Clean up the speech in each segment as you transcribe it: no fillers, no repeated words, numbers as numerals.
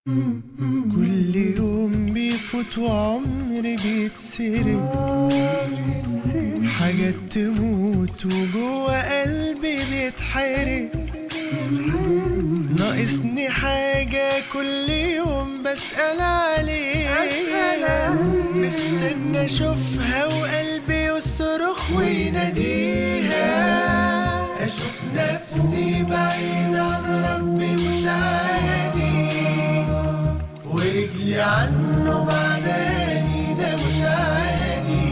كل يوم بيفوت وعمري بيتسرق، حاجات تموت وجوه قلبي بيتحرق. ناقصني حاجة كل يوم بسأل عليها، مستنى اشوفها وقلبي يصرخ ويناديها. اشوف نفسي بعيد عن ربي مش عادي، ورجلي عنه بعداني ده مش عادي.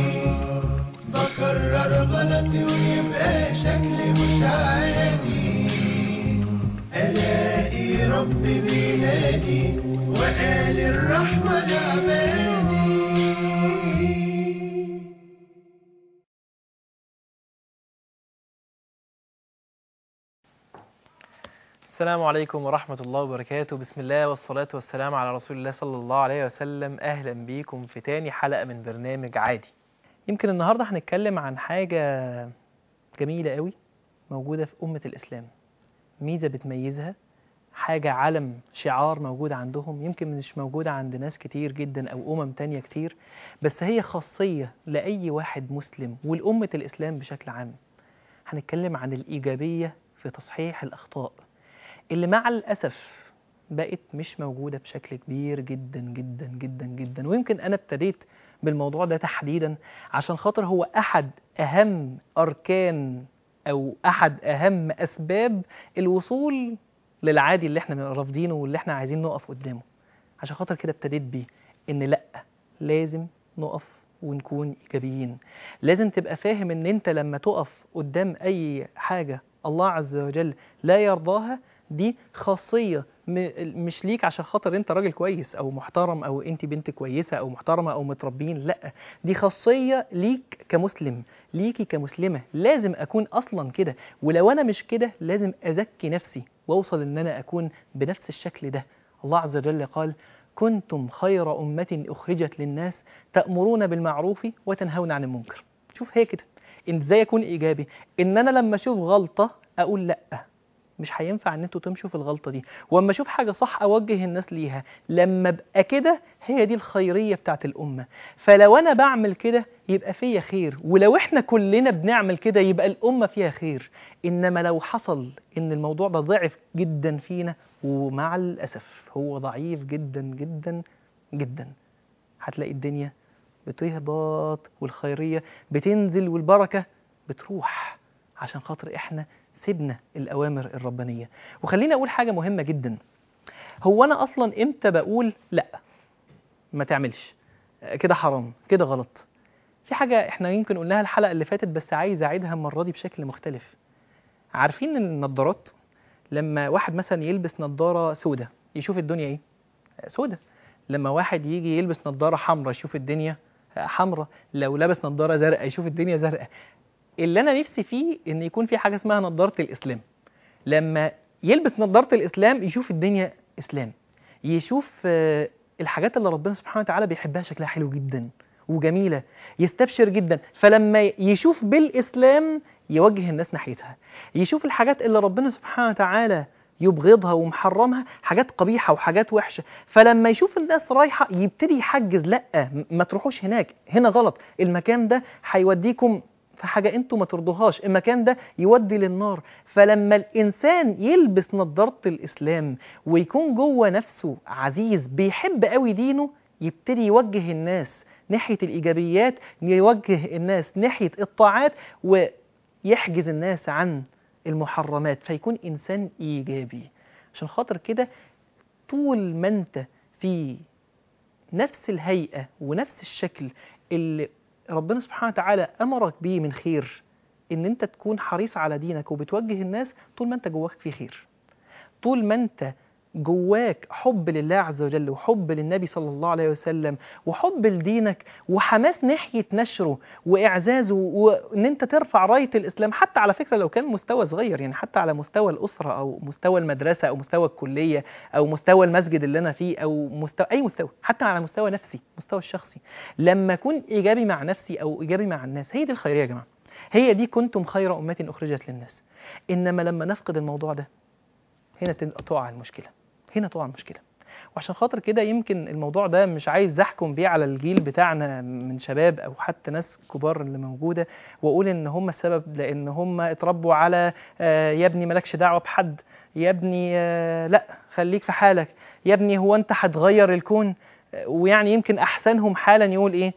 بكرر غلطي ويبقى شكلي مش عادي، الاقي ربي بينادي وقال الرحمة لعبادي. السلام عليكم ورحمة الله وبركاته. بسم الله والصلاة والسلام على رسول الله صلى الله عليه وسلم. أهلا بيكم في تاني حلقة من برنامج عادي. يمكن النهاردة هنتكلم عن حاجة جميلة قوي موجودة في أمة الإسلام، ميزة بتميزها، حاجة علم شعار موجود عندهم يمكن مش موجودة عند ناس كتير جدا أو تانية كتير، بس هي خاصية لأي واحد مسلم والأمة الإسلام بشكل عام. هنتكلم عن الإيجابية في تصحيح الأخطاء اللي مع الأسف بقت مش موجودة بشكل كبير جدا جدا جدا جدا. ويمكن أنا ابتديت بالموضوع ده تحديدا عشان خاطر هو أحد أهم أركان أو أحد أهم أسباب الوصول للعادي اللي احنا رافضينه واللي احنا عايزين نقف قدامه. عشان خاطر كده ابتديت بيه إن لأ، لازم نقف ونكون إيجابيين. لازم تبقى فاهم إن أنت لما تقف قدام أي حاجة الله عز وجل لا يرضاها، دي خاصية مش ليك عشان خاطر انت راجل كويس او محترم او انت بنت كويسة او محترمة او متربين، لا، دي خاصية ليك كمسلم، ليكي كمسلمة. لازم اكون اصلا كده، ولو انا مش كده لازم ازكي نفسي واوصل ان انا اكون بنفس الشكل ده. الله عز وجل قال: كنتم خير أمة أخرجت للناس تأمرون بالمعروف وتنهون عن المنكر. شوف هي كده، إن ازاي اكون ايجابي، ان انا لما اشوف غلطة اقول لا، مش هينفع ان انتوا تمشوا في الغلطه دي، واما اشوف حاجه صح اوجه الناس ليها. لما ابقى كده هي دي الخيريه بتاعت الامه. فلو انا بعمل كده يبقى فيا خير، ولو احنا كلنا بنعمل كده يبقى الامه فيها خير. انما لو حصل ان الموضوع ده ضعف جدا فينا، ومع الاسف هو ضعيف جدا جدا جدا، هتلاقي الدنيا بتهبط والخيريه بتنزل والبركه بتروح، عشان خاطر احنا سيبنا الأوامر الربانية. وخليني أقول حاجة مهمة جدا، هو أنا أصلا إمتى بقول لأ ما تعملش كده، حرام كده، غلط؟ في حاجة إحنا يمكن قلناها الحلقة اللي فاتت بس عايز أعيدها المرة دي بشكل مختلف. عارفين النضارات؟ لما واحد مثلا يلبس نضارة سودة يشوف الدنيا إيه؟ سودة. لما واحد يجي يلبس نضارة حمراء يشوف الدنيا حمراء. لو لبس نضارة زرقاء يشوف الدنيا زرقاء. اللي أنا نفسي فيه إن يكون في حاجة اسمها نضارة الإسلام. لما يلبس نظارة الإسلام يشوف الدنيا إسلام، يشوف الحاجات اللي ربنا سبحانه وتعالى بيحبها شكلها حلو جدا وجميلة، يستبشر جدا. فلما يشوف بالإسلام يوجه الناس ناحيتها. يشوف الحاجات اللي ربنا سبحانه وتعالى يبغضها ومحرمها، حاجات قبيحة وحاجات وحشة، فلما يشوف الناس رايحة يبتدي يحجز: لأ، ما تروحوش هناك، هنا غلط، المكان ده هيوديكم في حاجة انتوا ما ترضوهاش، المكان ده يودي للنار. فلما الإنسان يلبس نظارة الإسلام ويكون جوه نفسه عزيز بيحب قوي دينه، يبتدي يوجه الناس ناحية الإيجابيات، يوجه الناس ناحية الطاعات، ويحجز الناس عن المحرمات، فيكون إنسان إيجابي. عشان خاطر كده طول ما انت في نفس الهيئة ونفس الشكل اللي ربنا سبحانه وتعالى أمرك بيه من خير، إن أنت تكون حريص على دينك وبتوجه الناس، طول ما أنت جواك في خير، طول ما أنت جواك حب لله عز وجل وحب للنبي صلى الله عليه وسلم وحب لدينك وحماس ناحية نشره وإعزازه، وإن أنت ترفع راية الإسلام، حتى على فكرة لو كان مستوى صغير، يعني حتى على مستوى الأسرة أو مستوى المدرسة أو مستوى الكلية أو مستوى المسجد اللي أنا فيه أو مستوى أي مستوى، حتى على مستوى نفسي، مستوى الشخصي. لما أكون إيجابي مع نفسي أو إيجابي مع الناس، هي دي الخيرية يا جماعة، هي دي كنتم خير أمة أخرجت للناس. إنما لما نفقد الموضوع ده، هنا تقع المشكلة، هنا تقع المشكلة. وعشان خاطر كده يمكن الموضوع ده مش عايز احكم بيه على الجيل بتاعنا من شباب او حتى ناس كبار اللي موجوده واقول ان هم السبب، لان هم اتربوا على يا ابني مالكش دعوه بحد، يا ابني لا خليك في حالك، يا ابني هو انت هتغير الكون. ويعني يمكن احسنهم حالا يقول ايه،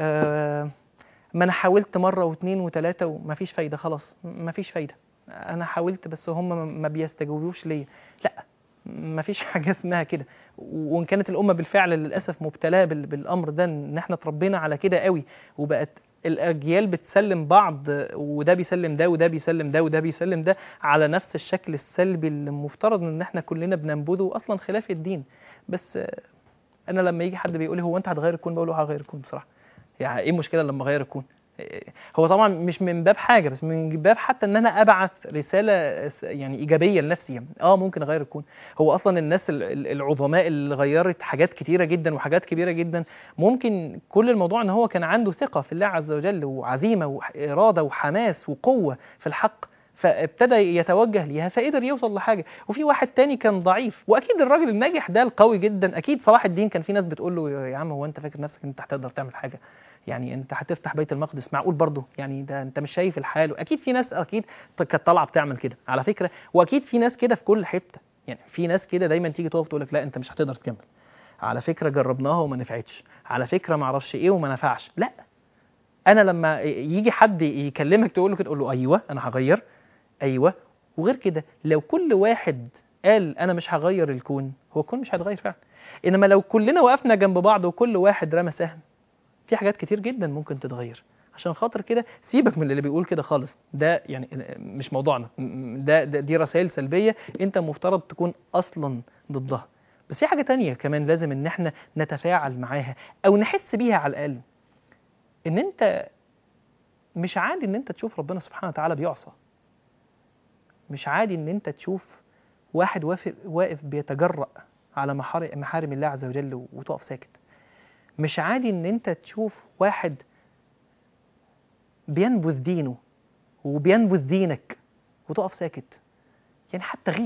ما انا حاولت مره واثنين وثلاثه ومفيش فايده، خلاص مفيش فايده، انا حاولت بس هم ما بيستجوبوش ليا. لا، مفيش حاجه اسمها كده. وان كانت الامه بالفعل للاسف مبتلاه بالامر ده، ان احنا اتربينا على كده قوي، وبقت الاجيال بتسلم بعض، وده بيسلم ده وده بيسلم ده وده بيسلم ده على نفس الشكل السلبي اللي المفترض ان احنا كلنا بننبذه اصلا خلاف الدين. بس انا لما يجي حد بيقول لي هو انت هتغير الكون، بقول له هغير الكون بصراحه. يعني ايه المشكله لما اغير الكون؟ هو طبعا مش من باب حاجه، بس من باب حتى ان انا ابعث رساله يعني ايجابيه لنفسي. يعني ممكن اغير الكون. هو اصلا الناس العظماء اللي غيرت حاجات كتيره جدا وحاجات كبيره جدا، ممكن كل الموضوع ان هو كان عنده ثقه في الله عز وجل وعزيمه واراده وحماس وقوه في الحق، فابتدى يتوجه ليها فقدر يوصل لحاجه. وفي واحد تاني كان ضعيف، واكيد الراجل الناجح ده القوي جدا، اكيد صلاح الدين كان في ناس بتقول له يا عم هو انت فاكر نفسك انت هتقدر تعمل حاجه؟ يعني انت هتفتح بيت المقدس معقول برضه؟ يعني ده انت مش شايف الحال. واكيد في ناس اكيد كانت طالعه بتعمل كده على فكره، واكيد في ناس كده في كل حته. يعني في ناس كده دايما تيجي تقف تقول لك لا انت مش هتقدر تكمل، على فكره جربناها وما نفعتش، على فكره ما اعرفش ايه وما نفعش. لا، انا لما يجي حد يكلمك تقول له كده، تقول له ايوه انا هغير، ايوه. وغير كده لو كل واحد قال انا مش هغير الكون، هو الكون مش هيتغير فعلا. انما لو كلنا وقفنا جنب بعض وكل واحد رمى سهم، في حاجات كتير جدا ممكن تتغير. عشان خاطر كده سيبك من اللي بيقول كده خالص، ده يعني مش موضوعنا، دي رسائل سلبية انت مفترض تكون اصلا ضدها. بس في حاجة تانية كمان لازم ان احنا نتفاعل معاها او نحس بيها على الاقل، ان انت مش عادي ان انت تشوف ربنا سبحانه وتعالى بيعصى. مش عادي ان انت تشوف واحد واقف بيتجرأ على محارم الله عز وجل وتقف ساكت. مش عادي ان انت تشوف واحد بينبذ دينه وبينبذ دينك وتقف ساكت. يعني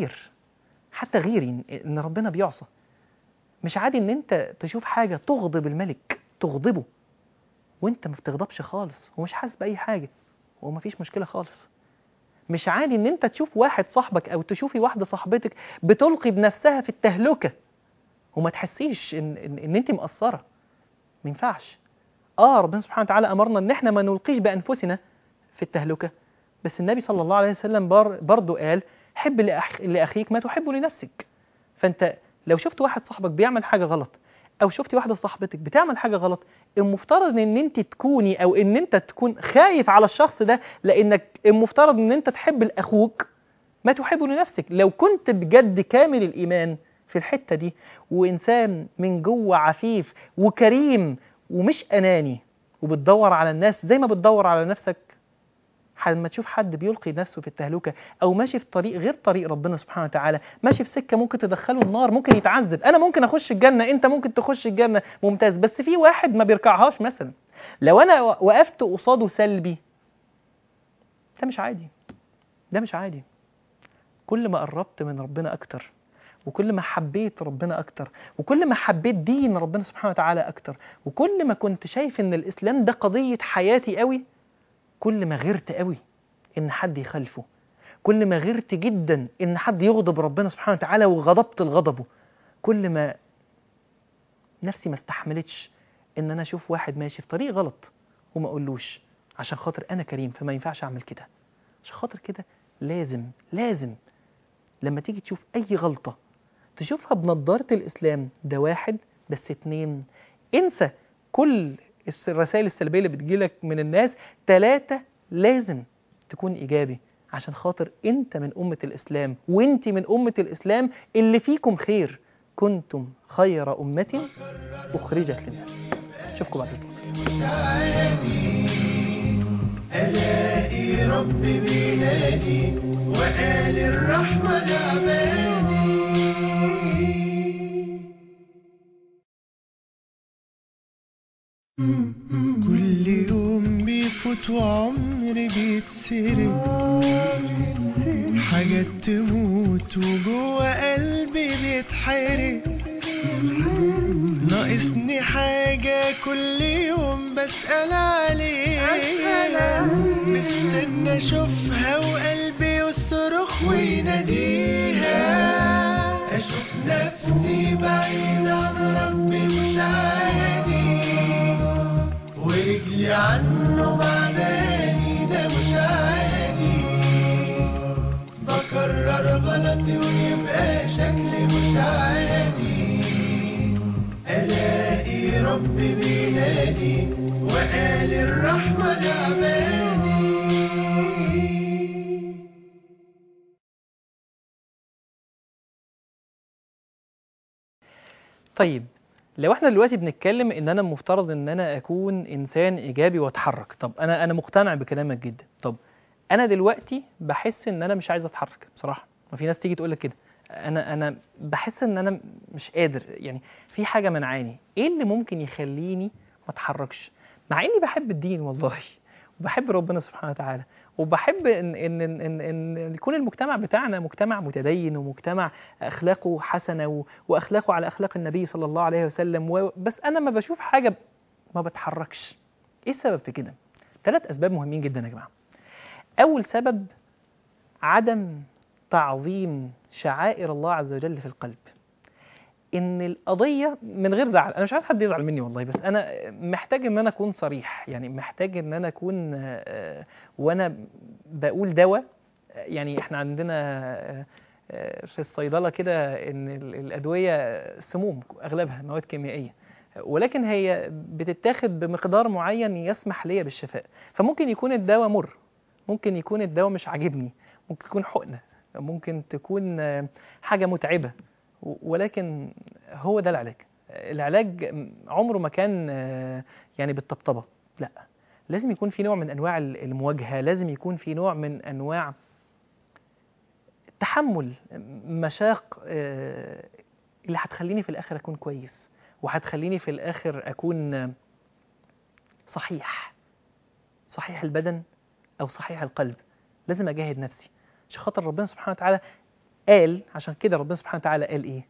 حتى غير ان ربنا بيعصى. مش عادي ان انت تشوف حاجة تغضب الملك، تغضبه، وانت ما بتغضبش خالص ومش حاسس بأي حاجة وما فيش مشكلة خالص. مش عادي ان انت تشوف واحد صاحبك او تشوفي واحدة صاحبتك بتلقي بنفسها في التهلكة وما تحسيش ان انت مقصرة. ما ينفعش. ربنا سبحانه وتعالى امرنا ان احنا ما نلقيش بانفسنا في التهلكة، بس النبي صلى الله عليه وسلم برضو قال حب لاخيك ما تحب لنفسك. فانت لو شفت واحد صاحبك بيعمل حاجة غلط او شفتي واحدة صاحبتك بتعمل حاجة غلط، المفترض ان انت تكوني او ان انت تكون خايف على الشخص ده، لانك المفترض ان انت تحب لاخوك ما تحب لنفسك. لو كنت بجد كامل الايمان في الحتة دي، وانسان من جوه عفيف وكريم ومش اناني وبتدور على الناس زي ما بتدور على نفسك، لما تشوف حد بيلقي نفسه في التهلكة او ماشي في طريق غير طريق ربنا سبحانه وتعالى، ماشي في سكة ممكن تدخله النار، ممكن يتعذب. انا ممكن اخش الجنة، انت ممكن تخش الجنة، ممتاز. بس في واحد ما بيركعهاش مثلا، لو انا وقفت قصاده سلبي، ده مش عادي، ده مش عادي. كل ما قربت من ربنا اكتر، وكل ما حبيت ربنا أكتر، وكل ما حبيت دين ربنا سبحانه وتعالى أكتر، وكل ما كنت شايف إن الإسلام ده قضية حياتي قوي، كل ما غيرت قوي إن حد يخالفه، كل ما غيرت جدا إن حد يغضب ربنا سبحانه وتعالى وغضبت لغضبه، كل ما نفسي ما استحملتش إن أنا أشوف واحد ماشي في طريق غلط وما أقولوش، عشان خاطر أنا كريم فما ينفعش أعمل كده. عشان خاطر كده لازم لما تيجي تشوف أي غلطة تشوفها بنظارة الإسلام، ده واحد. بس 2، انسى كل الرسائل السلبية اللي بتجيلك من الناس. 3، لازم تكون إيجابي، عشان خاطر انت من أمة الإسلام وانت من أمة الإسلام اللي فيكم خير. كنتم خير أمة أخرجت للناس. أشوفكم بعد كده. ألاقي ربي بينادي وقال الرحمة لعبادي. كل يوم بيفوت وعمري بيتسرق، حاجات تموت وجوه قلبي بيتحرق. ناقصني حاجة كل يوم بسأل عليها، مستنى اشوفها وقلبي يصرخ ويناديها، اشوف نفسي بعيد عن ربي مش عادي، ورجلي عنه بعداني ده مش عادي، بكرر غلطي ويبقى شكلي مش عادي، الاقي ربي بينادي وقال الرحمة لعبادي. طيب لو احنا دلوقتي بنتكلم ان انا المفترض ان انا اكون انسان ايجابي واتحرك، طب انا مقتنع بكلامك جدا، طب انا دلوقتي بحس ان انا مش عايز اتحرك بصراحه. ما في ناس تيجي تقول لك كده، انا بحس ان انا مش قادر، يعني في حاجه منعاني. ايه اللي ممكن يخليني ما اتحركش مع اني بحب الدين والله وبحب ربنا سبحانه وتعالى، وبحب ان يكون المجتمع بتاعنا مجتمع متدين ومجتمع اخلاقه حسنه واخلاقه على اخلاق النبي صلى الله عليه وسلم، بس انا ما بشوف حاجه ما بتحركش. ايه السبب في كده؟ 3 اسباب مهمين جدا يا جماعه. اول سبب عدم تعظيم شعائر الله عز وجل في القلب. ان القضيه من غير زعل، انا مش عايز حد يزعل مني والله، بس انا محتاج ان انا اكون صريح، يعني محتاج ان انا اكون وانا بقول دواء. يعني احنا عندنا في الصيدله كده ان الادويه سموم اغلبها مواد كيميائيه، ولكن هي بتتاخد بمقدار معين يسمح لي بالشفاء. فممكن يكون الدواء مر، ممكن يكون الدواء مش عاجبني، ممكن تكون حقنه، ممكن تكون حاجه متعبه، ولكن هو ده العلاج. العلاج عمره ما كان يعني بالطبطبة، لا، لازم يكون في نوع من أنواع المواجهة، لازم يكون في نوع من أنواع تحمل مشاق اللي هتخليني في الآخر أكون كويس، وهتخليني في الآخر أكون صحيح البدن أو صحيح القلب. لازم أجاهد نفسي عشان خاطر ربنا سبحانه وتعالى قال. عشان كده ربنا سبحانه وتعالى قال إيه؟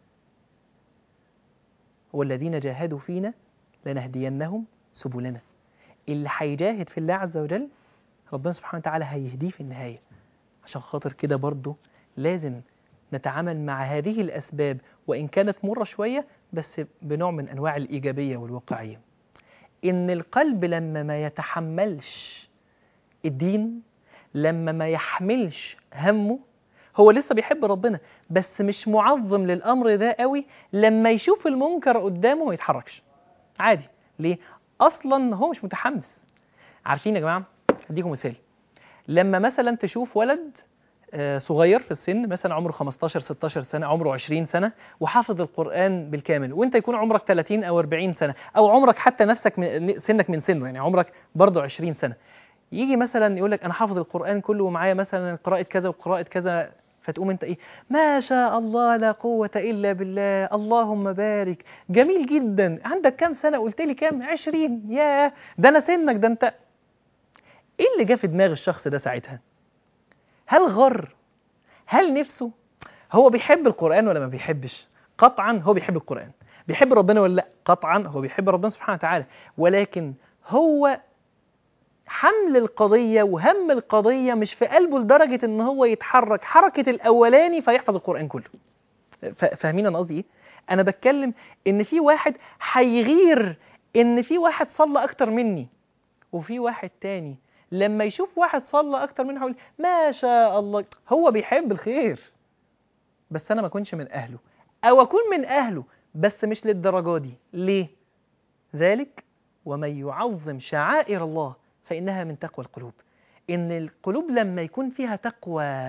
والذين جاهدوا فينا لنهدينهم سبلنا. اللي هيجاهد في الله عز وجل ربنا سبحانه وتعالى هيهديه في النهاية. عشان خاطر كده برضو لازم نتعامل مع هذه الأسباب وإن كانت مرة شوية، بس بنوع من أنواع الإيجابية والواقعية. إن القلب لما ما يتحملش الدين، لما ما يحملش همه، هو لسه بيحب ربنا بس مش معظم للأمر ده قوي، لما يشوف المنكر قدامه ما يتحركش عادي. ليه؟ أصلا هو مش متحمس. عارفين يا جماعة، هديكم مثال. لما مثلا تشوف ولد صغير في السن، مثلا عمره 15 16 سنة، عمره 20 سنة وحافظ القرآن بالكامل، وانت يكون عمرك 30 أو 40 سنة، أو عمرك حتى نفسك سنك من سنه، يعني عمرك برضه 20 سنة، يجي مثلا يقول لك أنا حافظ القرآن كله ومعايا مثلا قراءة كذا وقراءة كذا، فتقوم انت ايه؟ ما شاء الله لا قوة إلا بالله، اللهم بارك، جميل جدا، عندك كام سنة؟ قلت لي كام؟ 20. ياه، ده أنا سنك، ده انت. ايه اللي جه في دماغ الشخص ده ساعتها؟ هل غر؟ هل نفسه؟ هو بيحب القرآن ولا ما بيحبش؟ قطعا هو بيحب القرآن. بيحب ربنا ولا لا؟ قطعا هو بيحب ربنا سبحانه وتعالى، ولكن هو حمل القضية وهم القضية مش في قلبه لدرجة ان هو يتحرك حركة الاولاني فيحفظ القرآن كله. فاهمين انا قصدي ايه؟ انا بتكلم ان في واحد هيغير ان في واحد صلى اكتر مني، وفي واحد تاني لما يشوف واحد صلى اكتر منه يقول ما شاء الله، هو بيحب الخير بس انا ما اكونش من اهله، او اكون من اهله بس مش للدرجه دي. ليه؟ ذلك ومن يعظم شعائر الله فانها من تقوى القلوب. ان القلوب لما يكون فيها تقوى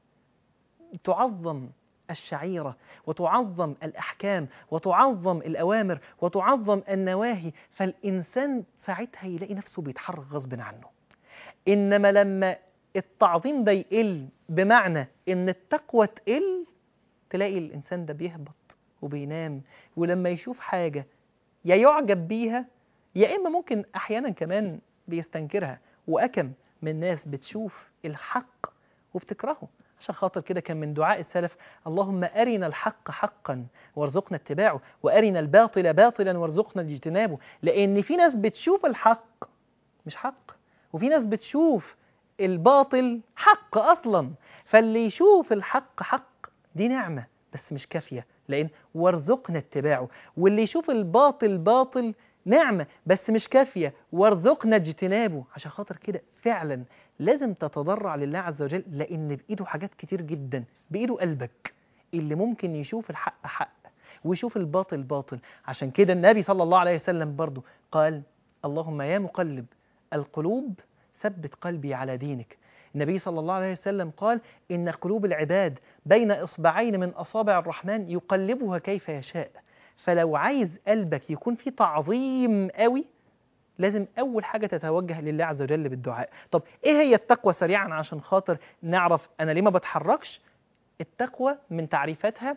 تعظم الشعيرة وتعظم الأحكام وتعظم الأوامر وتعظم النواهي، فالإنسان ساعتها يلاقي نفسه بيتحرك غصب عنه. إنما لما التعظيم ده يقل، بمعنى إن التقوى تقل، تلاقي الإنسان ده بيهبط وبينام، ولما يشوف حاجة يا يعجب بيها يا إما ممكن أحيانا كمان بيستنكرها. وأكم من ناس بتشوف الحق وبتكرهه عشان خاطر كده كان من دعاء السلف: اللهم أرنا الحق حقا وارزقنا اتباعه، وأرنا الباطل باطلا وارزقنا اجتنابه. لأن في ناس بتشوف الحق مش حق، وفي ناس بتشوف الباطل حق أصلا. فاللي يشوف الحق حق دي نعمة بس مش كافية، لأن وارزقنا اتباعه. واللي يشوف الباطل باطل نعمة بس مش كافية، وارزقنا اجتنابه. عشان خاطر كده فعلا لازم تتضرع لله عز وجل، لأن بإيده حاجات كتير جدا. بإيده قلبك اللي ممكن يشوف الحق حق ويشوف الباطل باطل. عشان كده النبي صلى الله عليه وسلم برضو قال: اللهم يا مقلب القلوب ثبت قلبي على دينك. النبي صلى الله عليه وسلم قال: إن قلوب العباد بين إصبعين من أصابع الرحمن يقلبها كيف يشاء. فلو عايز قلبك يكون فيه تعظيم قوي، لازم أول حاجة تتوجه لله عز وجل بالدعاء. طب إيه هي التقوى سريعا عشان خاطر نعرف أنا ليه ما بتحركش؟ التقوى من تعريفاتها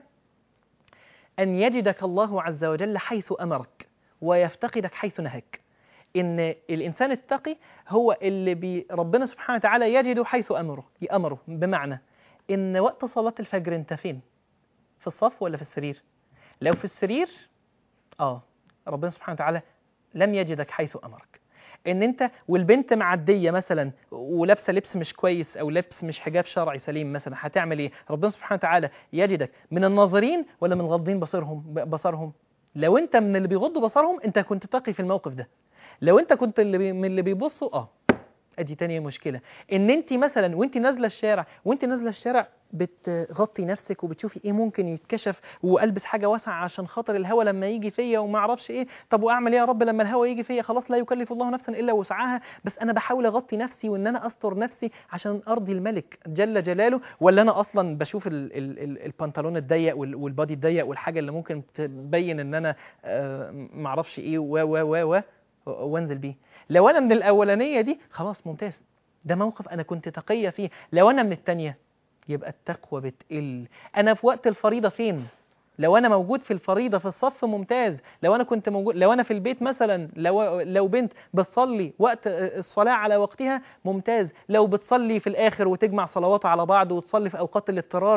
أن يجدك الله عز وجل حيث أمرك ويفتقدك حيث نهاك. إن الإنسان التقي هو اللي ربنا سبحانه وتعالى يجده حيث يأمره. بمعنى إن وقت صلاة الفجر أنت فين؟ في الصف ولا في السرير؟ لو في السرير ربنا سبحانه وتعالى لم يجدك حيث أمرك. إن أنت والبنت معدية مثلا ولابسة لبس مش كويس أو لبس مش حجاب شرعي سليم مثلا، هتعمل إيه؟ ربنا سبحانه وتعالى يجدك من الناظرين ولا من غضين بصرهم؟ لو أنت من اللي بيغضوا بصرهم أنت كنت تقي في الموقف ده. لو أنت كنت من اللي بيبصوا ادي تانية مشكلة. ان انت مثلا وانت نازله الشارع بتغطي نفسك وبتشوفي ايه ممكن يتكشف، والبس حاجه واسعه عشان خاطر الهوا لما يجي فيا وما اعرفش ايه. طب واعمل ايه يا رب لما الهوا يجي فيا؟ خلاص لا يكلف الله نفسا الا وسعها، بس انا بحاول اغطي نفسي وان انا استر نفسي عشان ارضي الملك جل جلاله. ولا انا اصلا بشوف البنطلون الضيق والبادي الضيق والحاجه اللي ممكن تبين ان انا ما اعرفش ايه وانزل بيه. لو انا من الاولانيه دي خلاص ممتاز، ده موقف انا كنت تقيه فيه. لو انا من الثانيه يبقى التقوى بتقل. انا في وقت الفريضه فين؟ لو انا موجود في الفريضه في الصف ممتاز. لو انا كنت موجود، لو انا في البيت مثلا، لو بنت بتصلي وقت الصلاه على وقتها ممتاز. لو بتصلي في الاخر وتجمع صلوات على بعض وتصلي في اوقات الاضطرار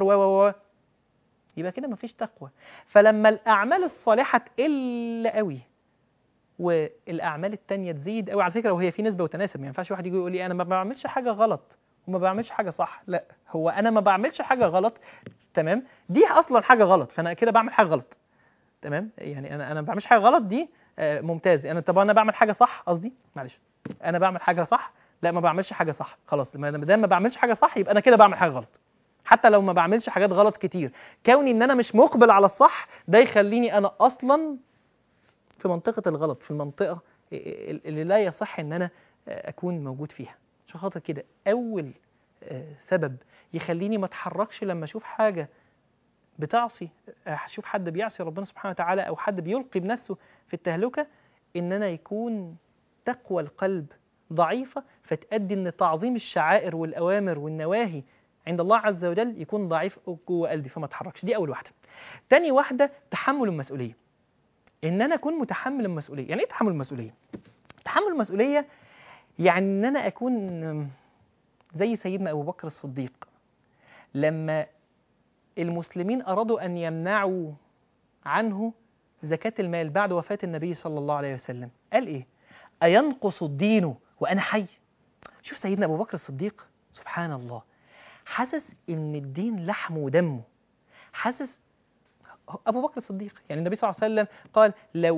يبقى كده مفيش تقوى. فلما الاعمال الصالحه تقل قوي والاعمال التانية تزيد قوي، على فكره وهي في نسبه وتناسب، ما ينفعش واحد يجي يقول لي انا ما بعملش حاجه غلط وما بعملش حاجه صح. لا، هو انا ما بعملش حاجه غلط تمام، دي اصلا حاجه غلط، فانا كده بعمل حاجه غلط تمام. يعني انا ما بعملش حاجه غلط دي ممتاز. طب انا بعمل حاجه صح، قصدي معلش انا بعمل حاجه صح، لا ما بعملش حاجه صح، خلاص ما دام ما بعملش حاجه صح يبقى انا كده بعمل حاجه غلط. حتى لو ما بعملش حاجات غلط كتير، كوني ان انا مش مقبل على الصح ده يخليني انا اصلا في منطقة الغلط، في المنطقة اللي لا يصح ان انا اكون موجود فيها. عشان خاطر كده اول سبب يخليني ما اتحركش لما اشوف حاجة بتعصي، اشوف حد بيعصي ربنا سبحانه وتعالى او حد بيلقي بنفسه في التهلكة، ان انا يكون تقوى القلب ضعيفة، فتؤدي ان تعظيم الشعائر والاوامر والنواهي عند الله عز وجل يكون ضعيف جوه قلبي فما اتحركش. دي اول واحدة. تاني واحدة تحمل المسؤولية، ان انا اكون متحمل المسؤوليه. يعني ايه تحمل المسؤوليه؟ تحمل المسؤوليه يعني ان انا اكون زي سيدنا ابو بكر الصديق لما المسلمين ارادوا ان يمنعوا عنه زكاه المال بعد وفاه النبي صلى الله عليه وسلم، قال ايه؟ اينقص الدين وانا حي؟ شوف سيدنا ابو بكر الصديق سبحان الله، حاسس ان الدين لحمه ودمه، حاسس أبو بكر الصديق. يعني النبي صلى الله عليه وسلم قال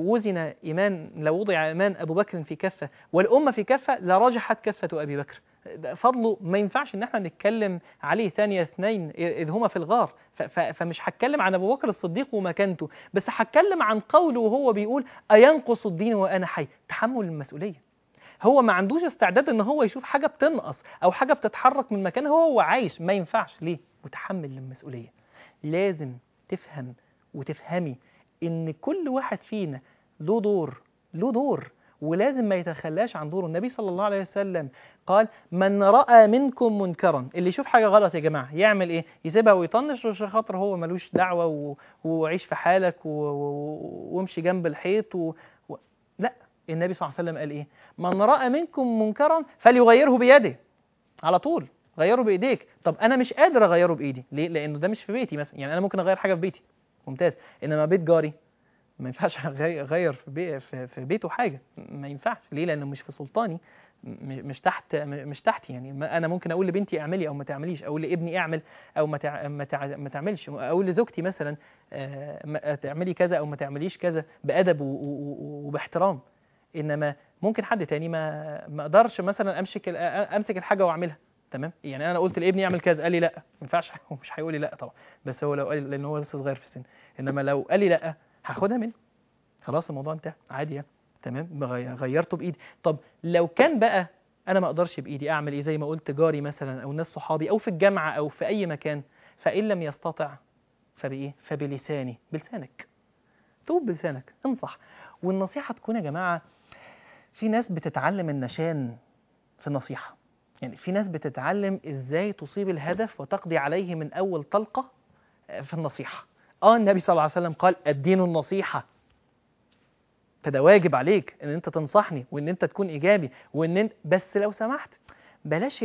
لو وضع إيمان أبو بكر في كفة والأمة في كفة لرجحت كفة أبي بكر. فضله ما ينفعش إن احنا نتكلم عليه ثانية اثنين إذ هما في الغار. فمش هتكلم عن أبو بكر الصديق ومكانته، بس هتكلم عن قوله وهو بيقول أينقص الدين وأنا حي. تحمل المسؤولية. هو ما عندوش استعداد إن هو يشوف حاجة بتنقص أو حاجة بتتحرك من مكانها وهو عايش. ما ينفعش. ليه؟ متحمل للمسؤولية. لازم تفهم وتفهمي ان كل واحد فينا له دور ولازم ما يتخلاش عن دوره. النبي صلى الله عليه وسلم قال من رأى منكم منكرا، اللي يشوف حاجة غلط يا جماعة يعمل ايه؟ يسيبها ويطنش عشان خاطر هو ملوش دعوة وعيش في حالك وامشي جنب الحيط لا، النبي صلى الله عليه وسلم قال ايه؟ من رأى منكم منكرا فليغيره بيده. على طول غيره بايديك. طب انا مش قادر اغيره بايدي، ليه؟ لانه ده مش في بيتي مثلا. يعني انا ممكن اغير حاجه في بيتي، ممتاز، انما بيت جاري ما ينفعش اغير في بيته حاجه، ما ينفعش. ليه؟ لانه مش في سلطاني، مش تحتي. يعني انا ممكن اقول لبنتي اعملي او ما تعمليش، اقول لابني اعمل او ما تعملش، اقول لزوجتي مثلا تعملي كذا او ما تعمليش كذا بادب وباحترام. انما ممكن حد تاني ما اقدرش مثلا امسك الحاجه واعملها. تمام؟ يعني انا قلت لابني اعمل كذا، قال لي لا، ما ينفعش. هو مش هيقول لي لا طبعا، بس هو لو قال لي، لان هو لسه صغير في السن. انما لو قال لي لا، هاخدها منه، خلاص الموضوع انتهى عادي يعني. تمام؟ غيرته بايدي. طب لو كان بقى انا ما اقدرش بايدي، اعمل ايه؟ زي ما قلت، جاري مثلا او ناس صحابي او في الجامعه او في اي مكان. فان لم يستطع فبايه؟ فبلساني، بلسانك، توب بلسانك، انصح. والنصيحه تكون يا جماعه، في ناس بتتعلم النشان في النصيحه. يعني في ناس بتتعلم ازاي تصيب الهدف وتقضي عليه من اول طلقه في النصيحه. النبي صلى الله عليه وسلم قال الدين النصيحه. فده واجب عليك ان انت تنصحني وان انت تكون ايجابي وان انت، بس لو سمحت بلاش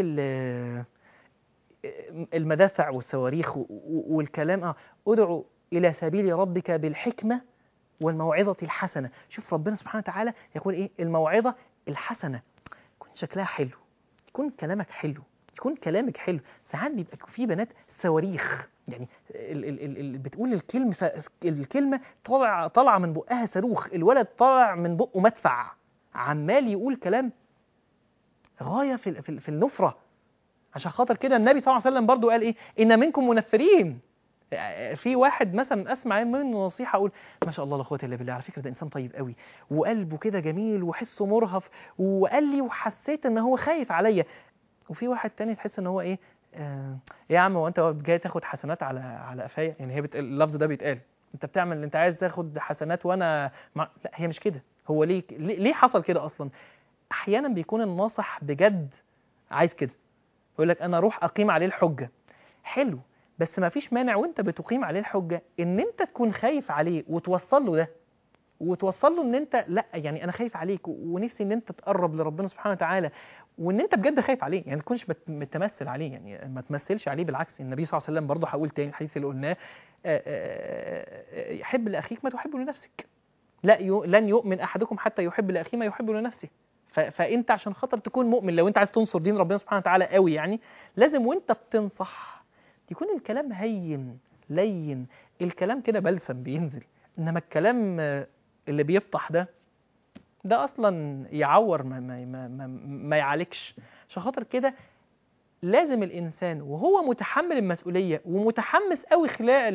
المدافع والصواريخ والكلام. ادعو الى سبيل ربك بالحكمه والموعظه الحسنه. شوف ربنا سبحانه وتعالى يقول ايه؟ الموعظه الحسنه. يكون شكلها حلو، يكون كلامك حلو، يكون كلامك حلو. ساعات بيبقى في بنات صواريخ، يعني بتقول الكلمه طالعه من بقها صاروخ، الولد طالع من بقه مدفع، عمال يقول كلام غايه في النفره. عشان خاطر كده النبي صلى الله عليه وسلم برضو قال ايه؟ ان منكم منفرين. في واحد مثلا اسمع منه نصيحه اقول ما شاء الله لا قوه الا بالله، على فكره ده انسان طيب قوي وقلبه كده جميل وحسه مرهف، وقال لي وحسيت ان هو خايف عليا. وفي واحد تاني تحس ان هو ايه، يا عم هو انت جاي تاخد حسنات على قفايا؟ يعني هي اللفظ ده بيتقال، انت بتعمل، انت عايز تاخد حسنات وانا لا، هي مش كده. هو ليه حصل كده اصلا؟ احيانا بيكون الناصح بجد عايز كده، يقول لك انا اروح اقيم عليه الحجه. حلو، بس ما فيش مانع وانت بتقيم عليه الحجه ان انت تكون خايف عليه وتوصل له ده، وتوصل له ان انت لا، يعني انا خايف عليك ونفسي ان انت تقرب لربنا سبحانه وتعالى، وان انت بجد خايف عليه. يعني ما تكونش متمثل عليه، يعني ما تمثلش عليه. بالعكس، النبي صلى الله عليه وسلم برضه، هقول تاني الحديث اللي قلناه، يحب لاخيك ما تحب لنفسك. لا لن يؤمن احدكم حتى يحب لاخيه ما يحب لنفسه. فانت عشان خاطر تكون مؤمن، لو انت عايز تنصر دين ربنا سبحانه وتعالى قوي، يعني لازم وانت بتنصح يكون الكلام هين لين، الكلام كده بلسم بينزل. انما الكلام اللي بيفتح ده اصلا يعور، ما يعالجش. عشان خاطر كده لازم الانسان وهو متحمل المسؤوليه ومتحمس قوي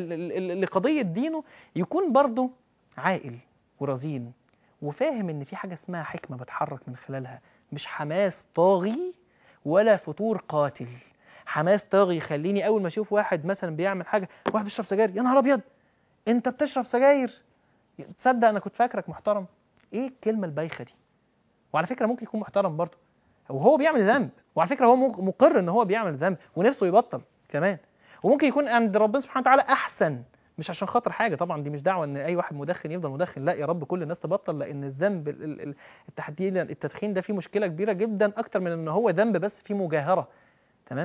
لقضيه دينه يكون برضه عاقل ورزين، وفاهم ان في حاجه اسمها حكمه بتحرك من خلالها، مش حماس طاغي ولا فتور قاتل. حماس طاغي يخليني اول ما اشوف واحد مثلا بيعمل حاجه، واحد بيشرب سجاير، يا نهار ابيض انت بتشرب سجاير، تصدق انا كنت فاكرك محترم. ايه الكلمه البايخه دي؟ وعلى فكره ممكن يكون محترم برضه وهو بيعمل ذنب، وعلى فكره هو مقر ان هو بيعمل ذنب ونفسه يبطل كمان، وممكن يكون عند ربنا سبحانه وتعالى احسن. مش عشان خاطر حاجه طبعا، دي مش دعوه ان اي واحد مدخن يفضل مدخن، لا يا رب كل الناس تبطل، لان الذنب تحديدا التدخين ده فيه مشكله كبيره جدا، اكتر من ان هو ذنب بس فيه مجاهره. تمام؟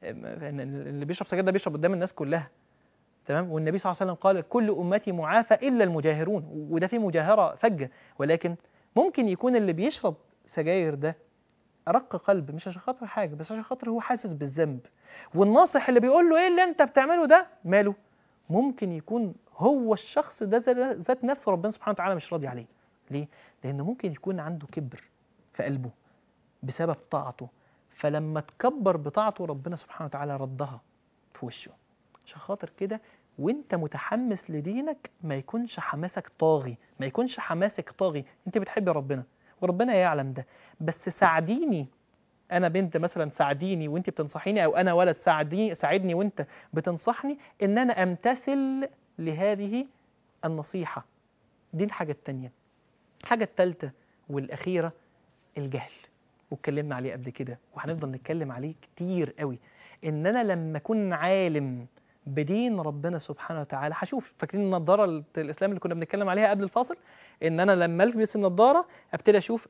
اللي بيشرب سجاير ده بيشرب قدام الناس كلها. تمام؟ والنبي صلى الله عليه وسلم قال كل امتي معافى الا المجاهرون، وده فيه مجاهره فجه. ولكن ممكن يكون اللي بيشرب سجاير ده أرق قلب، مش عشان خاطر حاجة، بس عشان خاطر هو حاسس بالذنب. والناصح اللي بيقول له إيه اللي أنت بتعمله ده ماله، ممكن يكون هو الشخص ده ذات نفسه ربنا سبحانه وتعالى مش راضي عليه. ليه؟ لأنه ممكن يكون عنده كبر في قلبه بسبب طاعته، فلما تكبر بطاعته ربنا سبحانه وتعالى ردها في وشه. عشان خاطر كده وانت متحمس لدينك ما يكونش حماسك طاغي، ما يكونش حماسك طاغي. انت بتحبي ربنا وربنا يعلم ده، بس ساعديني، انا بنت مثلا ساعديني وانت بتنصحيني، او انا ولد ساعدني وانت بتنصحني ان انا امتثل لهذه النصيحة. دي الحاجة التانية. الحاجة التالتة والأخيرة الجهل، واتكلمنا عليه قبل كده وهنفضل نتكلم عليه كتير قوي. ان انا لما اكون عالم بدين ربنا سبحانه وتعالى هشوف. فاكرين النضاره الاسلام اللي كنا بنتكلم عليها قبل الفاصل؟ ان انا لما البس النضاره ابتدي اشوف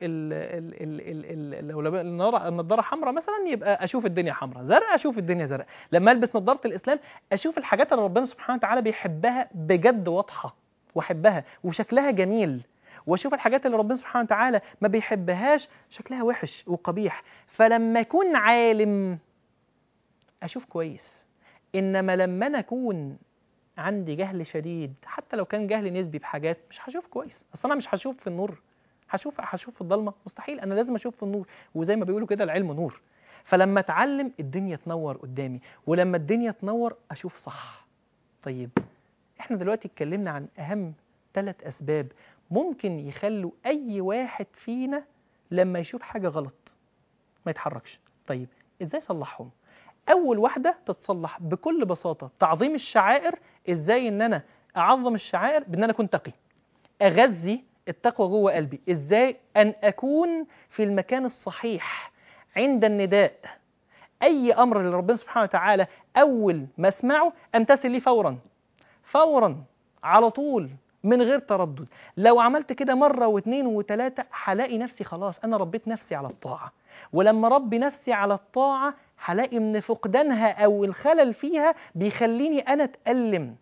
لو النضاره حمراء مثلا يبقى اشوف الدنيا حمراء، زرقاء اشوف الدنيا زرقاء. لما البس نضاره الاسلام اشوف الحاجات اللي ربنا سبحانه وتعالى بيحبها بجد واضحه واحبها وشكلها جميل، واشوف الحاجات اللي ربنا سبحانه وتعالى ما بيحبهاش شكلها وحش وقبيح. فلما اكون عالم اشوف كويس. انما لما انا اكون عندي جهل شديد، حتى لو كان جهل نسبي بحاجات، مش هشوف كويس. اصل انا مش هشوف في النور، هشوف في الضلمه؟ مستحيل. انا لازم اشوف في النور، وزي ما بيقولوا كده العلم نور. فلما اتعلم الدنيا تنور قدامي، ولما الدنيا تنور اشوف صح. طيب احنا دلوقتي اتكلمنا عن اهم 3 اسباب ممكن يخلوا اي واحد فينا لما يشوف حاجه غلط ما يتحركش. طيب ازاي اصلحهم؟ اول واحده تتصلح بكل بساطه تعظيم الشعائر. ازاي ان انا اعظم الشعائر؟ بان انا اكون تقي، اغذي التقوى جوه قلبي. ازاي؟ ان اكون في المكان الصحيح عند النداء. اي امر لربنا سبحانه وتعالى اول ما اسمعه امتثل ليه فورا على طول من غير تردد. لو عملت كده مرة واثنين وثلاثة هلاقي نفسي خلاص أنا ربيت نفسي على الطاعة. ولما ربي نفسي على الطاعة هلاقي إن فقدانها أو الخلل فيها بيخليني أنا أتألم.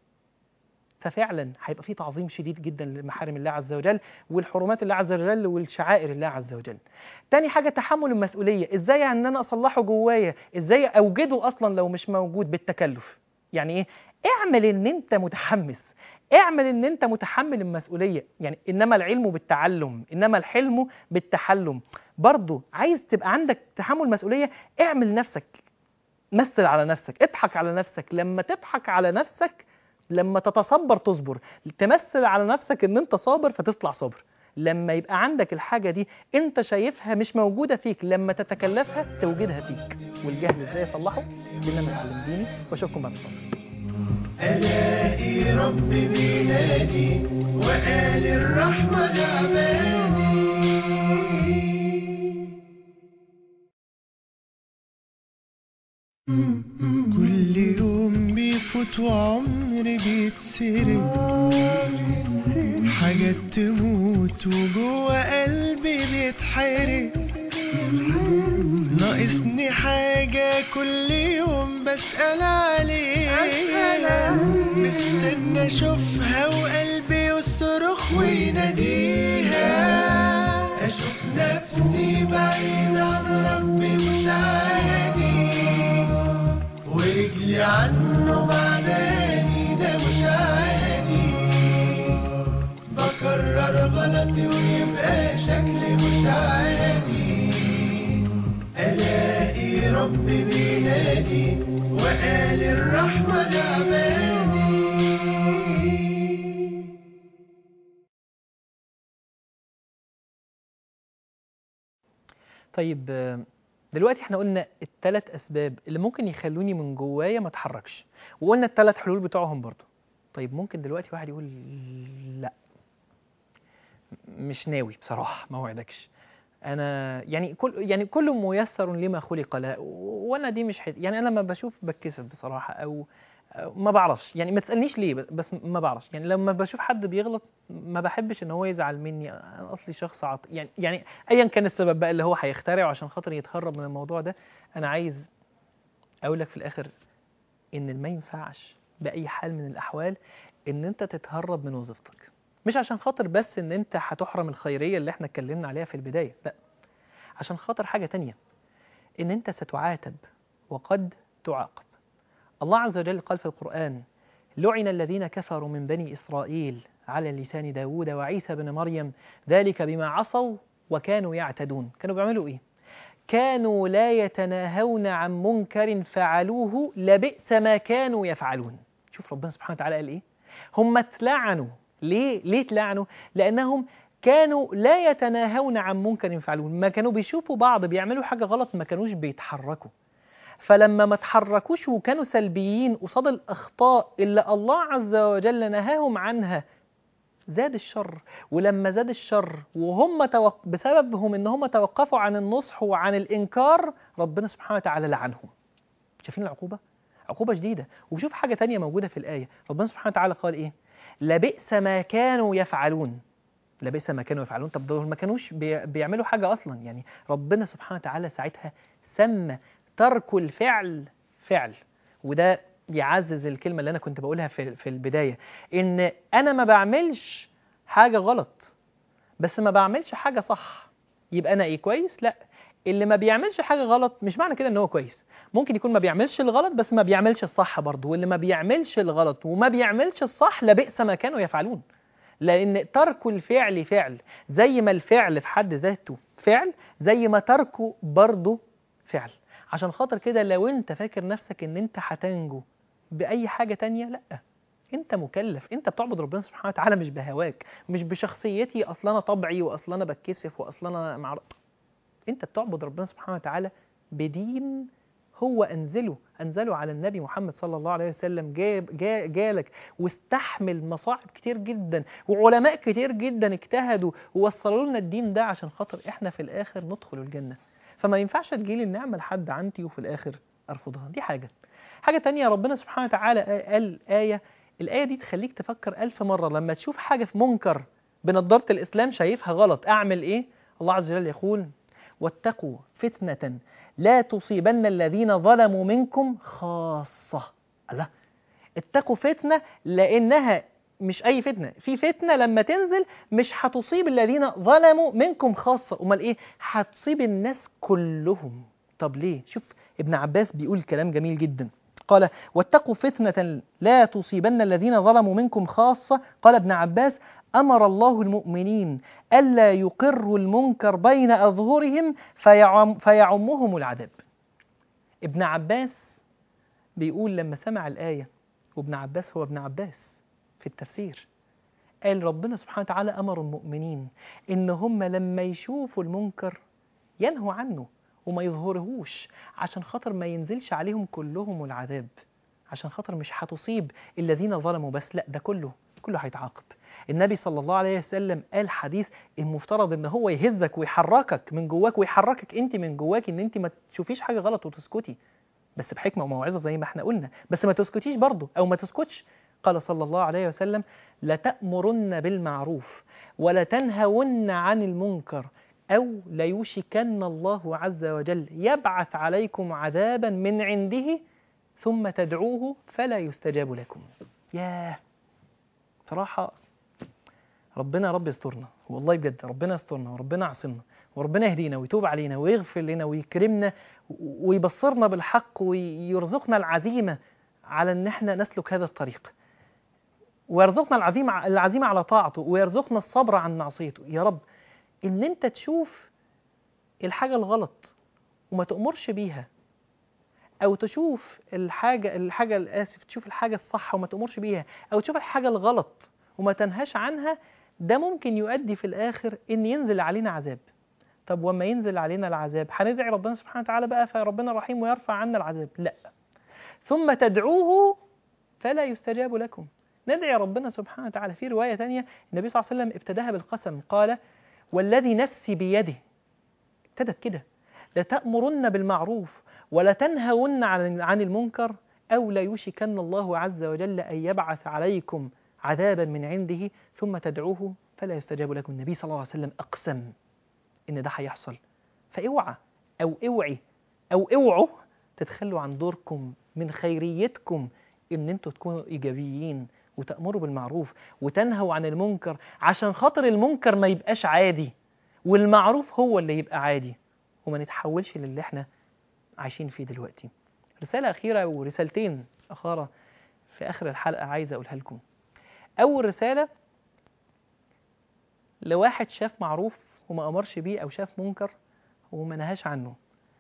ففعلا هيبقى في تعظيم شديد جدا لمحارم الله عز وجل والحرمات الله عز وجل والشعائر الله عز وجل. تاني حاجة تحمل المسؤولية. ازاي ان انا اصلحه جوايا؟ ازاي اوجده اصلا لو مش موجود؟ بالتكلف. يعني ايه؟ اعمل ان انت متحمس، اعمل ان انت متحمل المسؤولية. يعني انما العلم بالتعلم، انما الحلم بالتحلم. برضو عايز تبقى عندك تحمل مسؤولية، اعمل نفسك، مثل على نفسك، اضحك على نفسك. لما تضحك على نفسك، لما تتصبر تصبر، تمثل على نفسك ان انت صابر فتطلع صابر. لما يبقى عندك الحاجة دي انت شايفها مش موجودة فيك، لما تتكلفها توجدها فيك. والجهل ازاي اصلحه؟ بان انا اتعلم ديني. واشوفكم بعد الفاصل. ألاقي ربي بينادي وقال الرحمة لعبادي. كل يوم بيفوت وعمري بيتسرق، حاجات تموت وجوه قلبي بيتحرق. ناقصني حاجة كل يوم بسأل عليها، مستنى اشوفها وقلبي يصرخ ويناديها. اشوف نفسي بعيد عن ربي مش عادي، ورجلي عنه بعداني ده مش عادي. بكرر غلطي ويبقى شكلي مش عادي. ألاقي ربي بينادي وقال الرحمة لعبادي. طيب دلوقتي احنا قلنا ال3 اسباب اللي ممكن يخلوني من جوايا ما اتحركش، وقلنا ال3 حلول بتوعهم برضو. طيب ممكن دلوقتي واحد يقول لا مش ناوي بصراحة، ما وعدكش انا يعني كل ميسر لما خلق له، وانا دي مش يعني انا لما بشوف بتكسف بصراحة، او ما بعرفش. يعني ما تسألنيش ليه، بس ما بعرفش. يعني لما بشوف حد بيغلط ما بحبش ان هو يزعل مني. انا اصلي شخص يعني ايا كان السبب بقى اللي هو هيخترعه عشان خاطر يتهرب من الموضوع ده. انا عايز اقول لك في الاخر ان ما ينفعش باي حال من الاحوال ان انت تتهرب من وظيفتك. مش عشان خاطر بس ان انت هتحرم الخيرية اللي احنا اتكلمنا عليها في البداية، لا، عشان خاطر حاجة تانية، ان انت ستعاتب وقد تعاقب. الله عز وجل قال في القرآن: لعن الذين كفروا من بني إسرائيل على لسان داود وعيسى بن مريم ذلك بما عصوا وكانوا يعتدون. كانوا بيعملوا إيه؟ كانوا لا يتناهون عن منكر فعلوه لبئس ما كانوا يفعلون. شوف ربنا سبحانه وتعالى قال إيه؟ هم اتلعنوا. ليه اتلعنوا؟ لأنهم كانوا لا يتناهون عن منكر فعلوه. ما كانوا بيشوفوا بعض بيعملوا حاجة غلط ما كانوش بيتحركوا. فلما ما تحركوش وكانوا سلبيين قصاد الأخطاء اللي الله عز وجل نهاهم عنها، زاد الشر. ولما زاد الشر وهم بسببهم ان هم توقفوا عن النصح وعن الإنكار، ربنا سبحانه وتعالى لعنهم. شايفين العقوبة؟ عقوبة شديدة. وشوف حاجة تانية موجودة في الآية، ربنا سبحانه وتعالى قال إيه؟ لبئس ما كانوا يفعلون. لبئس ما كانوا يفعلون. طب دول ما كانوش بيعملوا حاجة أصلا. يعني ربنا سبحانه وتعالى ساعتها سمى ترك الفعل فعل. وده يعزز الكلمة اللي أنا كنت بقولها في البداية، إن أنا ما بعملش حاجة غلط بس ما بعملش حاجة صح، يبقى أنا إيه؟ كويس؟ لا، اللي ما بيعملش حاجة غلط مش معنى كده إن هو كويس. ممكن يكون ما بيعملش الغلط بس ما بيعملش الصح برضه. واللي ما بيعملش الغلط وما بيعملش الصح لبئس ما كانوا يفعلون. لأن ترك الفعل فعل، زي ما الفعل في حد ذاته فعل، زي ما تركه برضه فعل. عشان خاطر كده لو انت فاكر نفسك ان انت هتنجو بأي حاجة تانية، لأ، انت مكلف. انت بتعبد ربنا سبحانه وتعالى مش بهواك، مش بشخصيتي، اصل انا طبعي، واصل انا بتكسف، واصل انا انت بتعبد ربنا سبحانه وتعالى بدين هو انزله على النبي محمد صلى الله عليه وسلم. جالك واستحمل مصاعب كتير جدا، وعلماء كتير جدا اجتهدوا ووصلوا لنا الدين ده عشان خاطر احنا في الاخر ندخل الجنة. فما ينفعش تجيلي النعمة لحد عندي وفي الاخر ارفضها. دي حاجة تانية. ربنا سبحانه وتعالى قال الآية دي تخليك تفكر 1000 مرة لما تشوف حاجة في منكر بنضارة الإسلام شايفها غلط، أعمل إيه؟ الله عز وجل يقول واتقوا فتنة لا تصيبن الذين ظلموا منكم خاصة. الله، اتقوا فتنة لأنها مش أي فتنة، في فتنة لما تنزل مش هتصيب الذين ظلموا منكم خاصة، أمال إيه؟ هتصيب الناس كلهم. طب ليه؟ شوف ابن عباس بيقول كلام جميل جدا، قال واتقوا فتنة لا تصيبن الذين ظلموا منكم خاصة. قال ابن عباس أمر الله المؤمنين ألا يقروا المنكر بين أظهرهم فيعمهم العذاب. ابن عباس بيقول لما سمع الآية، وابن عباس هو ابن عباس في التفسير، قال ربنا سبحانه وتعالى أمر المؤمنين إن هم لما يشوفوا المنكر ينهوا عنه وما يظهرهوش، عشان خاطر ما ينزلش عليهم كلهم العذاب، عشان خاطر مش هتصيب الذين ظلموا بس، لا، ده كله هيتعاقب. النبي صلى الله عليه وسلم قال حديث المفترض ان هو يهزك ويحركك من جواك ويحركك انت من جواك ان انت ما تشوفيش حاجة غلط وتسكتي، بس بحكمة وموعظة زي ما احنا قلنا، بس ما تسكتيش برضه او ما تسكتش. قال صلى الله عليه وسلم لتأمرن بالمعروف ولتنهون عن المنكر أو ليوشكن الله عز وجل يبعث عليكم عذابا من عنده ثم تدعوه فلا يستجاب لكم. ياه، صراحة ربنا رب يسترنا والله بجد، ربنا يسترنا وربنا يعصمنا وربنا يهدينا ويتوب علينا ويغفر لنا ويكرمنا ويبصرنا بالحق ويرزقنا العزيمة على ان احنا نسلك هذا الطريق، ويرزقنا العزيمة على طاعته، ويرزقنا الصبر عن معصيته. يا رب ان انت تشوف الحاجة الغلط وما تأمرش بيها، او تشوف تشوف الحاجة الصح وما تأمرش بيها، او تشوف الحاجة الغلط وما تنهاش عنها، ده ممكن يؤدي في الآخر ان ينزل علينا عذاب. طب وما ينزل علينا العذاب هندعي ربنا سبحانه وتعالى بقى فربنا رحيم ويرفع عنا العذاب؟ لا، ثم تدعوه فلا يستجاب لكم. ندعي ربنا سبحانه وتعالى. في رواية تانية النبي صلى الله عليه وسلم ابتداها بالقسم، قال والذي نفسي بيده، ابتدت كده، لتأمرن بالمعروف ولتنهون عن المنكر أو لا يوشكن الله عز وجل أن يبعث عليكم عذابا من عنده ثم تدعوه فلا يستجاب لكم. النبي صلى الله عليه وسلم أقسم إن ده هيحصل، فاوعى أو اوعي أو اوعوا تتخلوا عن دوركم من خيريتكم إن انتوا تكونوا إيجابيين وتأمروا بالمعروف وتنهوا عن المنكر، عشان خاطر المنكر ما يبقاش عادي والمعروف هو اللي يبقى عادي، وما نتحولش للي احنا عايشين فيه دلوقتي. رسالة أخيرة ورسالتين أخرى في آخر الحلقة عايز أقولها لكم. أول رسالة لواحد شاف معروف وما أمرش بيه، أو شاف منكر وما نهاش عنه.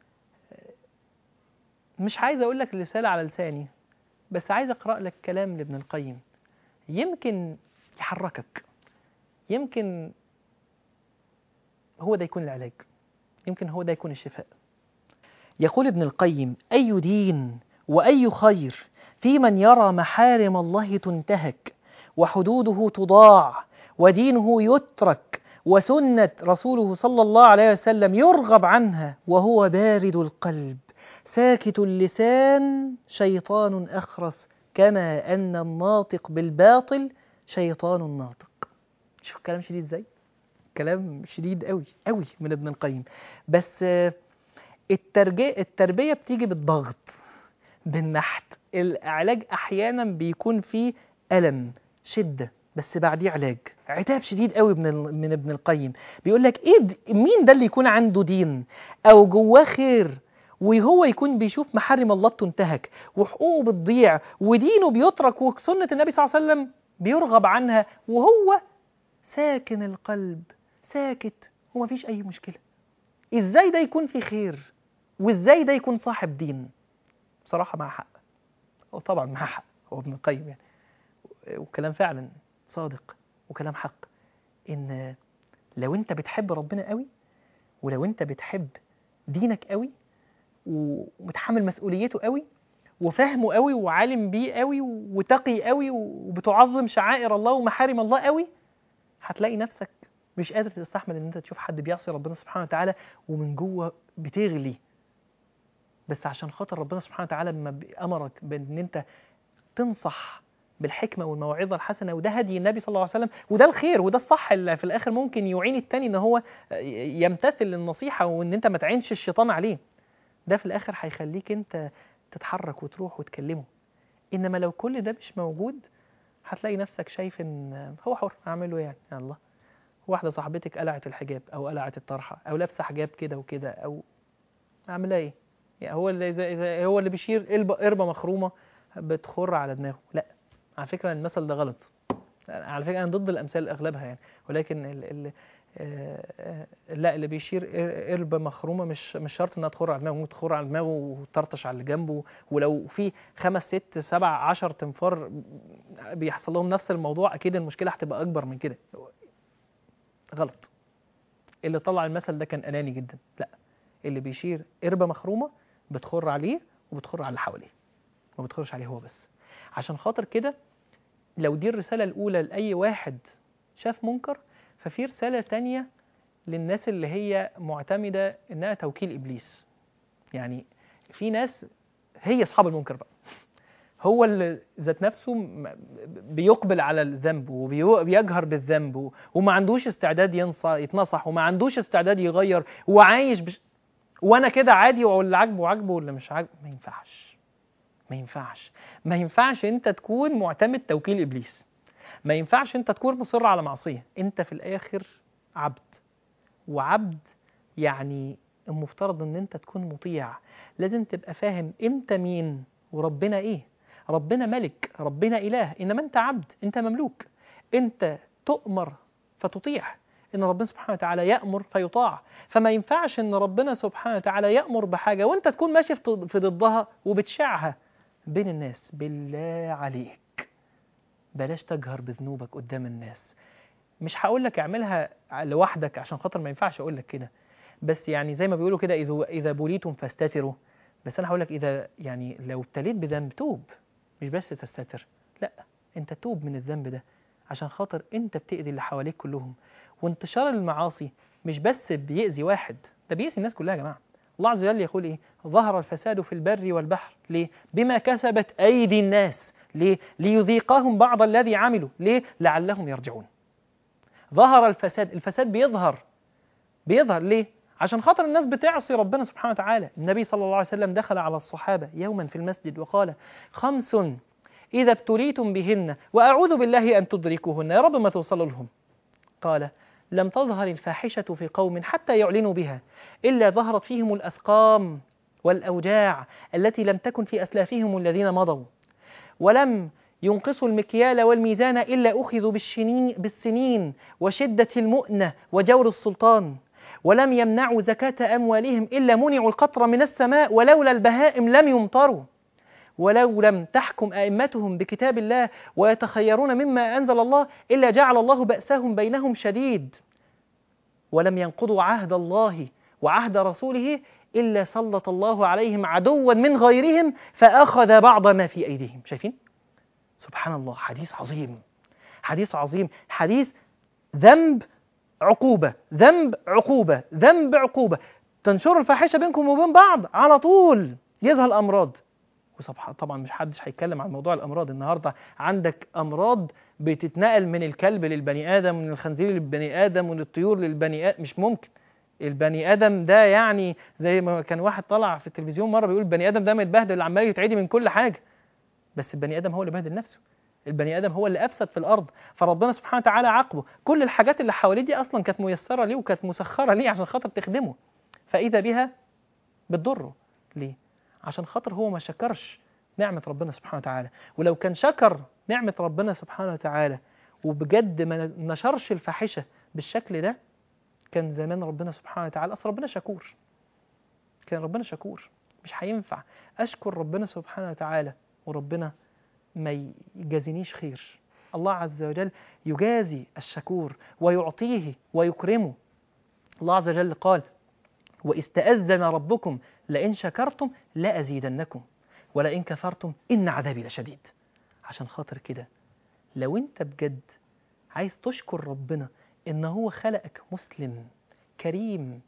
مش عايز أقول لك الرسالة على لساني، بس عايز أقرأ لك كلام لابن القيم يمكن يحركك، يمكن هو ده يكون العلاج، يمكن هو ده يكون الشفاء. يقول ابن القيم أي دين وأي خير في من يرى محارم الله تنتهك وحدوده تضاع ودينه يترك وسنة رسوله صلى الله عليه وسلم يرغب عنها وهو بارد القلب ساكت اللسان شيطان أخرس كما أن الناطق بالباطل شيطان ناطق. شوف الكلام شديد ازاي؟ كلام شديد قوي قوي من ابن القيم. بس التربية بتيجي بالضغط، بالنحت. العلاج أحيانا بيكون فيه ألم، شدة، بس بعديه علاج. عتاب شديد قوي من ابن القيم. بيقول لك مين ده اللي يكون عنده دين أو جواه خير وهو يكون بيشوف محارم الله بتنتهك وحقوقه بتضيع ودينه بيترك وسنة النبي صلى الله عليه وسلم بيرغب عنها وهو ساكن القلب ساكت ومفيش أي مشكلة؟ إزاي ده يكون في خير؟ وإزاي ده يكون صاحب دين؟ بصراحة مع حق، وطبعا مع حق هو ابن القيم يعني، وكلام فعلا صادق وكلام حق. إن لو أنت بتحب ربنا قوي، ولو أنت بتحب دينك قوي ومتحمل مسؤوليته قوي وفهمه قوي وعالم بيه قوي وتقي قوي وبتعظم شعائر الله ومحارم الله قوي، هتلاقي نفسك مش قادر تستحمل ان انت تشوف حد بيعصي ربنا سبحانه وتعالى ومن جوه بتغلي. بس عشان خاطر ربنا سبحانه وتعالى لما امرك بان انت تنصح بالحكمه والموعظه الحسنه، وده هدي النبي صلى الله عليه وسلم، وده الخير وده الصح اللي في الاخر ممكن يعين التاني ان هو يمتثل للنصيحه وان انت ما تعينش الشيطان عليه. ده في الاخر هيخليك انت تتحرك وتروح وتكلمه. انما لو كل ده مش موجود هتلاقي نفسك شايف ان هو حر، اعمله يعني الله. واحده صاحبتك قلعت الحجاب او قلعت الطرحه او لابسه حجاب كده وكده، او اعملها ايه يعني؟ هو اللي بيشير قربه مخرومه بتخر على دماغه؟ لا، على فكره المثل ده غلط. على فكره انا ضد الامثال اغلبها يعني، ولكن لا، اللي بيشير قربه مخرومه مش شرط انها تخر على دماغه، ممكن تخر على دماغه وترطش على اللي جنبه. ولو في 5 6 7 10 تنفار بيحصل لهم نفس الموضوع، اكيد المشكله هتبقى اكبر من كده. غلط. اللي طلع المثل ده كان اناني جدا. لا، اللي بيشير قربه مخرومه بتخر عليه وبتخر على اللي حواليه، ما بتخرش عليه هو بس. عشان خاطر كده لو دي الرساله الاولى لاي واحد شاف منكر، ففي رساله تانية للناس اللي هي معتمده انها توكيل ابليس. يعني في ناس هي اصحاب المنكر بقى، هو اللي ذات نفسه بيقبل على الذنب وبيجهر بالذنب وما عندوش استعداد يتنصح وما عندوش استعداد يغير وعايش وانا كده عادي، واللي عاجبه عاجبه واللي مش عاجبه ما ينفعش. ما ينفعش. ما ينفعش انت تكون معتمد توكيل ابليس. ما ينفعش انت تكون مصر على معصية. انت في الاخر عبد، وعبد يعني المفترض ان انت تكون مطيع. لازم تبقى فاهم انت مين وربنا ايه. ربنا ملك، ربنا اله، انما انت عبد، انت مملوك. انت تؤمر فتطيع، ان ربنا سبحانه وتعالى يأمر فيطاع. فما ينفعش ان ربنا سبحانه وتعالى يأمر بحاجة وانت تكون ماشي في ضدها وبتشعها بين الناس. بالله عليك بلاش تجهر بذنوبك قدام الناس. مش هقول لك اعملها لوحدك عشان خاطر ما ينفعش اقول لك كده، بس يعني زي ما بيقولوا كده اذا بليتم فاستتروا. بس انا هقول لك اذا يعني لو ابتليت بذنب توب، مش بس تستتر، لا، انت توب من الذنب ده عشان خاطر انت بتأذي اللي حواليك كلهم. وانتشار المعاصي مش بس بيأذي واحد، ده بيأذي الناس كلها يا جماعه. الله عز وجل يقول ايه؟ ظهر الفساد في البر والبحر. ليه؟ بما كسبت ايدي الناس. ليه؟ ليذيقهم بعض الذي عملوا. ليه؟ لعلهم يرجعون. ظهر الفساد. الفساد بيظهر ليه؟ عشان خاطر الناس بتعصي ربنا سبحانه وتعالى. النبي صلى الله عليه وسلم دخل على الصحابة يوما في المسجد وقال: 5 إذا ابتليتم بهن وأعوذ بالله أن تدركوهن، يا رب ما توصلوا لهم. قال: لم تظهر الفاحشة في قوم حتى يعلنوا بها إلا ظهرت فيهم الأسقام والأوجاع التي لم تكن في أسلافهم الذين مضوا، ولم ينقصوا المكيال والميزان إلا أخذوا بالسنين وشدة المؤنة وجور السلطان، ولم يمنعوا زكاة أموالهم إلا منعوا القطر من السماء، ولولا البهائم لم يمطروا، ولو لم تحكم أئمتهم بكتاب الله ويتخيرون مما أنزل الله إلا جعل الله بأسهم بينهم شديد، ولم ينقضوا عهد الله وعهد رسوله إلا سلط الله عليهم عدوا من غيرهم فأخذ بعض ما في أيديهم. شايفين؟ سبحان الله. حديث عظيم، حديث عظيم، حديث ذنب عقوبة، ذنب عقوبة، ذنب عقوبة. تنشر الفاحشة بينكم وبين بعض على طول. يظهر أمراض. طبعا مش حدش هيتكلم عن موضوع الأمراض النهاردة. عندك أمراض بتتنقل من الكلب للبني آدم، ومن الخنزير للبني آدم، ومن الطيور للبني آدم. مش ممكن. البني آدم ده يعني زي ما كان واحد طلع في التلفزيون مرة بيقول البني آدم ده متبهدل اللي عمال يتعدي من كل حاجة. بس البني آدم هو اللي بهدل نفسه. البني آدم هو اللي أفسد في الأرض، فربنا سبحانه وتعالى عاقبه. كل الحاجات اللي حواليه دي أصلا كانت ميسرة ليه وكانت مسخرة ليه عشان خاطر تخدمه، فإذا بها بتضره. ليه؟ عشان خاطر هو ما شكرش نعمة ربنا سبحانه وتعالى. ولو كان شكر نعمة ربنا سبحانه وتعالى وبجد ما نشرش الفاحشة بالشكل ده، كان زمان ربنا سبحانه وتعالى، أصل ربنا شكور، كان ربنا شكور. مش هينفع أشكر ربنا سبحانه وتعالى وربنا ما يجازينيش خير. الله عز وجل يجازي الشكور ويعطيه ويكرمه. الله عز وجل قال: وإستأذن ربكم لئن شكرتم لأزيدنكم ولئن كفرتم إن عذابي لشديد. عشان خاطر كده لو أنت بجد عايز تشكر ربنا إن هو خلقك مسلم كريم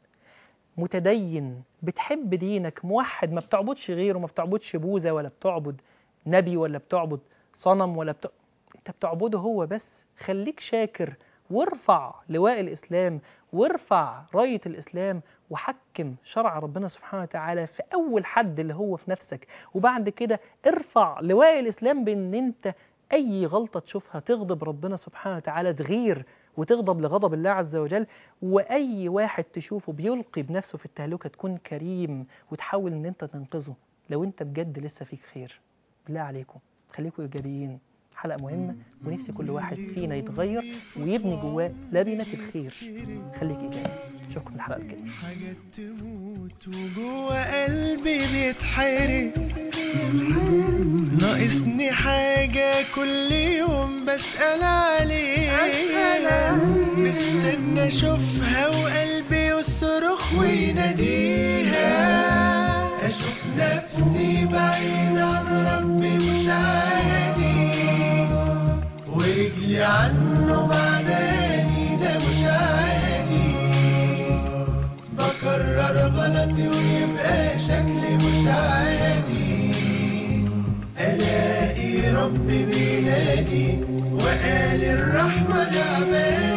متدين بتحب دينك موحد، ما بتعبدش غيره، ما بتعبدش بوذا ولا بتعبد نبي ولا بتعبد صنم انت بتعبده هو بس، خليك شاكر وارفع لواء الإسلام وارفع راية الإسلام وحكم شرع ربنا سبحانه وتعالى في أول حد اللي هو في نفسك. وبعد كده ارفع لواء الإسلام بأن انت أي غلطة تشوفها تغضب ربنا سبحانه وتعالى تغير وتغضب لغضب الله عز وجل، وأي واحد تشوفه بيلقي بنفسه في التهلكة تكون كريم وتحاول ان انت تنقذه. لو انت بجد لسه فيك خير بالله عليكم خليكم إيجابيين. حلقة مهمة ونفسي كل واحد فينا يتغير ويبني جواه لبنة الخير. خليك إيجابي. أشوفكم الحلقة الجاية. حاجات تموت وجوه قلبي بيتحرق، ناقصني حاجة كل يوم بسأل عليها، مستنى أشوفها وقلبي يصرخ ويناديها، أشوف نفسي بعيد عن ربي مش عادي، ورجلي عنه بعداني ده مش عادي، بكرر غلطي ويبقى شكلي مش عادي، ألاقي ربي بينادي وقال الرحمة لعبادي.